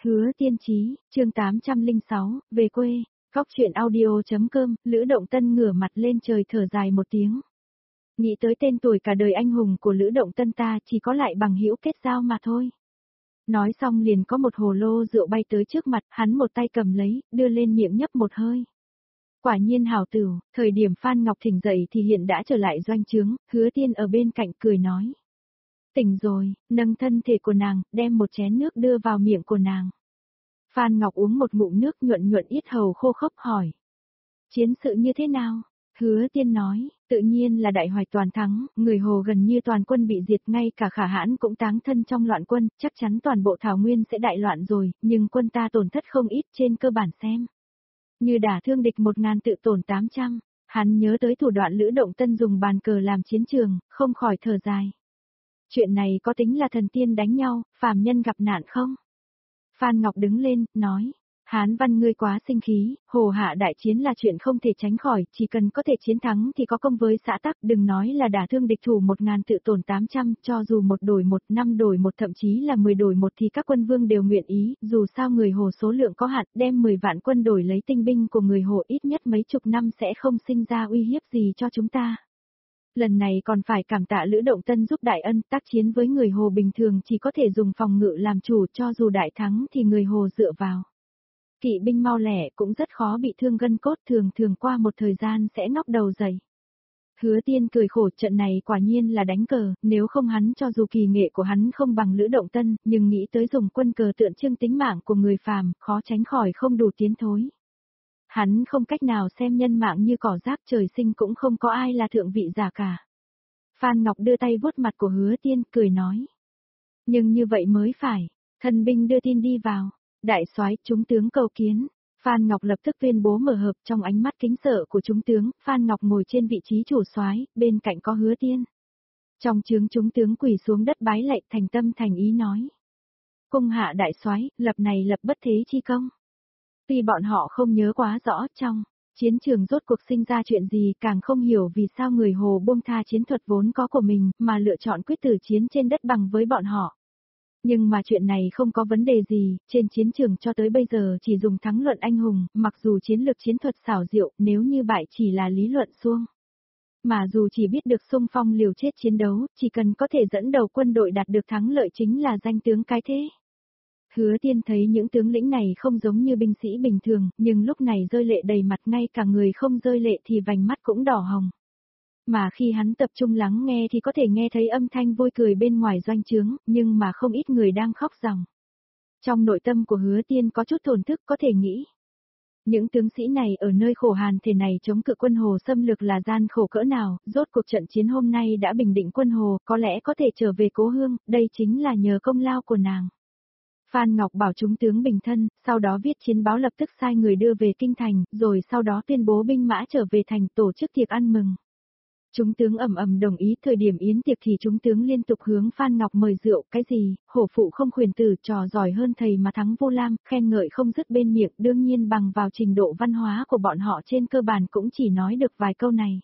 Hứa Tiên Chí, chương 806, về quê. Góc truyện audio.com, Lữ Động Tân ngửa mặt lên trời thở dài một tiếng. Nghĩ tới tên tuổi cả đời anh hùng của Lữ Động Tân ta chỉ có lại bằng hữu kết giao mà thôi. Nói xong liền có một hồ lô rượu bay tới trước mặt, hắn một tay cầm lấy, đưa lên miệng nhấp một hơi. Quả nhiên hảo tửu, thời điểm Phan Ngọc Thỉnh dậy thì hiện đã trở lại doanh trướng, Hứa Tiên ở bên cạnh cười nói. Tỉnh rồi, nâng thân thể của nàng, đem một chén nước đưa vào miệng của nàng. Phan Ngọc uống một ngụm nước nhuận nhuận yết hầu khô khốc hỏi. Chiến sự như thế nào? Hứa Tiên nói, tự nhiên là đại hoạch toàn thắng, người Hồ gần như toàn quân bị diệt, ngay cả Khả Hãn cũng táng thân trong loạn quân, chắc chắn toàn bộ Thảo Nguyên sẽ đại loạn rồi, nhưng quân ta tổn thất không ít trên cơ bản xem. Như đả thương địch 1000 tự tổn 800, hắn nhớ tới thủ đoạn Lữ Động Tân dùng bàn cờ làm chiến trường, không khỏi thở dài. Chuyện này có tính là thần tiên đánh nhau, phàm nhân gặp nạn không? Phan Ngọc đứng lên, nói, Hán Văn ngươi quá sinh khí, Hồ Hạ đại chiến là chuyện không thể tránh khỏi, chỉ cần có thể chiến thắng thì có công với xã tắc, đừng nói là đả thương địch thủ 1000 tự tổn 800, cho dù 1 đổi 1, 5 đổi 1 thậm chí là 10 đổi 1 thì các quân vương đều nguyện ý, dù sao người Hồ số lượng có hạn, đem 10 vạn quân đổi lấy tinh binh của người Hồ ít nhất mấy chục năm sẽ không sinh ra uy hiếp gì cho chúng ta. Lần này còn phải cảm tạ Lữ Động Tân giúp đại ân, tác chiến với người Hồ bình thường chỉ có thể dùng phòng ngự làm chủ, cho dù đại thắng thì người Hồ dựa vào kỵ binh mau lẻ cũng rất khó bị thương gân cốt, thường qua một thời gian sẽ ngóc đầu dậy. Hứa Tiên cười khổ, trận này quả nhiên là đánh cờ, nếu không hắn cho dù kỳ nghệ của hắn không bằng Lữ Động Tân, nhưng nghĩ tới dùng quân cờ tượng trưng tính mạng của người phàm, khó tránh khỏi không đủ tiến thối. Hắn không cách nào xem nhân mạng như cỏ rác, trời sinh cũng không có ai là thượng vị giả cả. Phan Ngọc đưa tay vuốt mặt của Hứa Tiên, cười nói. Nhưng như vậy mới phải, thần binh đưa tin đi vào. Đại soái, chúng tướng cầu kiến. Phan Ngọc lập tức tuyên bố mở họp, trong ánh mắt kính sợ của chúng tướng, Phan Ngọc ngồi trên vị trí chủ soái, bên cạnh có Hứa Tiên. Trong trướng chúng tướng quỳ xuống đất bái lạy, thành tâm thành ý nói. Cung hạ đại soái, lập này lập bất thế chi công. Tuy bọn họ không nhớ quá rõ trong chiến trường rốt cuộc sinh ra chuyện gì, càng không hiểu vì sao người Hồ buông tha chiến thuật vốn có của mình, mà lựa chọn quyết tử chiến trên đất bằng với bọn họ. Nhưng mà chuyện này không có vấn đề gì, trên chiến trường cho tới bây giờ chỉ dùng thắng luận anh hùng, mặc dù chiến lược chiến thuật xảo diệu, nếu như bại chỉ là lý luận suông. Mà dù chỉ biết được xung phong liều chết chiến đấu, chỉ cần có thể dẫn đầu quân đội đạt được thắng lợi chính là danh tướng cái thế. Hứa Tiên thấy những tướng lĩnh này không giống như binh sĩ bình thường, nhưng lúc này rơi lệ đầy mặt, ngay cả người không rơi lệ thì vành mắt cũng đỏ hồng. Mà khi hắn tập trung lắng nghe thì có thể nghe thấy âm thanh vui cười bên ngoài doanh trướng, nhưng mà không ít người đang khóc ròng. Trong nội tâm của Hứa Tiên có chút thổn thức, có thể nghĩ. Những tướng sĩ này ở nơi khổ hàn thế này chống cự quân Hồ xâm lược là gian khổ cỡ nào, rốt cuộc trận chiến hôm nay đã bình định quân Hồ, có lẽ có thể trở về cố hương, đây chính là nhờ công lao của nàng. Phan Ngọc bảo chúng tướng bình thân, sau đó viết chiến báo lập tức sai người đưa về kinh thành, rồi sau đó tuyên bố binh mã trở về thành, tổ chức tiệc ăn mừng. Chúng tướng ầm đồng ý, thời điểm yến tiệc thì chúng tướng liên tục hướng Phan Ngọc mời rượu, cái gì, hổ phụ không khuyển tử, trò giỏi hơn thầy mà thắng vô lam, khen ngợi không dứt bên miệng, đương nhiên bằng vào trình độ văn hóa của bọn họ trên cơ bản cũng chỉ nói được vài câu này.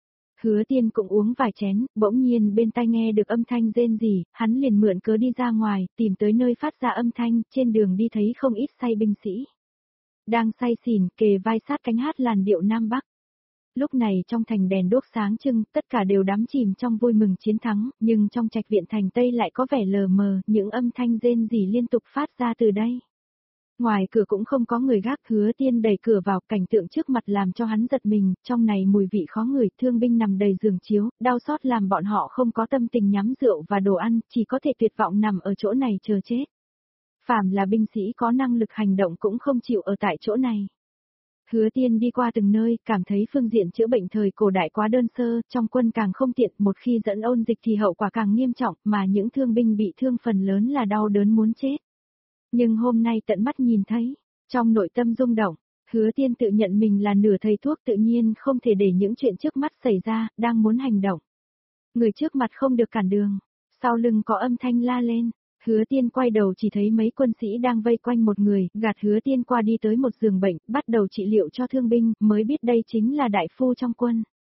Hứa Tiên cũng uống vài chén, bỗng nhiên bên tai nghe được âm thanh rên rỉ, hắn liền mượn cớ đi ra ngoài, tìm tới nơi phát ra âm thanh, trên đường đi thấy không ít say binh sĩ. Đang say xỉn, kề vai sát cánh hát làn điệu Nam Bắc. Lúc này trong thành đèn đuốc sáng trưng, tất cả đều đắm chìm trong vui mừng chiến thắng, nhưng trong trạch viện thành Tây lại có vẻ lờ mờ, những âm thanh rên rỉ liên tục phát ra từ đây. Ngoài cửa cũng không có người gác, Hứa Tiên đẩy cửa vào, cảnh tượng trước mặt làm cho hắn giật mình, trong này mùi vị khó ngửi, thương binh nằm đầy giường chiếu, đau xót làm bọn họ không có tâm tình nhắm rượu và đồ ăn, chỉ có thể tuyệt vọng nằm ở chỗ này chờ chết. Phàm là binh sĩ có năng lực hành động cũng không chịu ở tại chỗ này. Hứa Tiên đi qua từng nơi, cảm thấy phương diện chữa bệnh thời cổ đại quá đơn sơ, trong quân càng không tiện, một khi dẫn ôn dịch thì hậu quả càng nghiêm trọng, mà những thương binh bị thương phần lớn là đau đớn muốn chết. Nhưng hôm nay tận mắt nhìn thấy, trong nội tâm rung động, Hứa Tiên tự nhận mình là nửa thầy thuốc, tự nhiên không thể để những chuyện trước mắt xảy ra, đang muốn hành động. Người trước mặt không được cản đường, sau lưng có âm thanh la lên. Hứa Tiên quay đầu chỉ thấy mấy quân sĩ đang vây quanh một người, gạt Hứa Tiên qua đi tới một giường bệnh, bắt đầu trị liệu cho thương binh, mới biết đây chính là đại phu trong quân.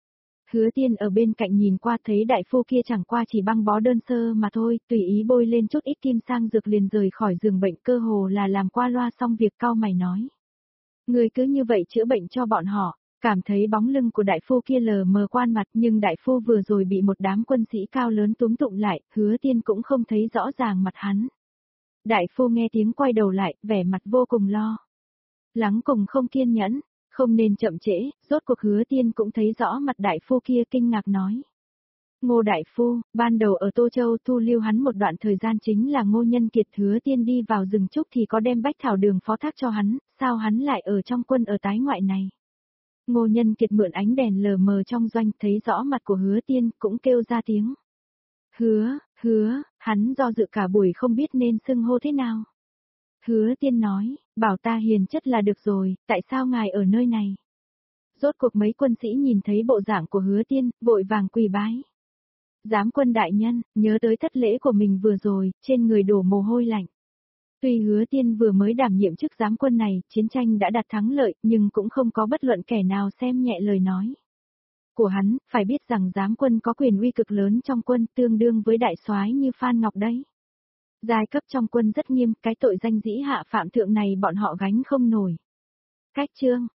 Hứa Tiên ở bên cạnh nhìn qua thấy đại phu kia chẳng qua chỉ băng bó đơn sơ mà thôi, tùy ý bôi lên chút ít kim sang dược liền rời khỏi giường bệnh, cơ hồ là làm qua loa xong việc, cau mày nói. Người cứ như vậy chữa bệnh cho bọn họ, cảm thấy bóng lưng của đại phu kia lờ mờ quan mặt, nhưng đại phu vừa rồi bị một đám quân sĩ cao lớn túm tụng lại, Hứa Tiên cũng không thấy rõ ràng mặt hắn. Đại phu nghe tiếng quay đầu lại, vẻ mặt vô cùng lo lắng cùng không kiên nhẫn, không nên chậm trễ, rốt cuộc Hứa Tiên cũng thấy rõ mặt đại phu kia, kinh ngạc nói. Ngô đại phu, ban đầu ở Tô Châu thu lưu hắn một đoạn thời gian chính là Ngô Nhân Kiệt. Hứa Tiên đi vào rừng trúc thì có đem bách thảo đường phó thác cho hắn, sao hắn lại ở trong quân ở tái ngoại này? Ngô Nhân Kiệt mượn ánh đèn lờ mờ trong doanh thấy rõ mặt của Hứa Tiên, cũng kêu ra tiếng. Hứa, hắn do dự cả buổi không biết nên xưng hô thế nào. Hứa Tiên nói, bảo ta hiền chất là được rồi, tại sao ngài ở nơi này? Rốt cuộc mấy quân sĩ nhìn thấy bộ dạng của Hứa Tiên, vội vàng quỳ bái. Giám quân đại nhân, nhớ tới thất lễ của mình vừa rồi, trên người đổ mồ hôi lạnh. Tuy Hứa Tiên vừa mới đảm nhiệm chức giám quân này, chiến tranh đã đạt thắng lợi, nhưng cũng không có bất luận kẻ nào xem nhẹ lời nói của hắn, phải biết rằng giám quân có quyền uy cực lớn trong quân, tương đương với đại soái như Phan Ngọc đấy. Giai cấp trong quân rất nghiêm, cái tội danh dĩ hạ phạm thượng này bọn họ gánh không nổi. Cách chương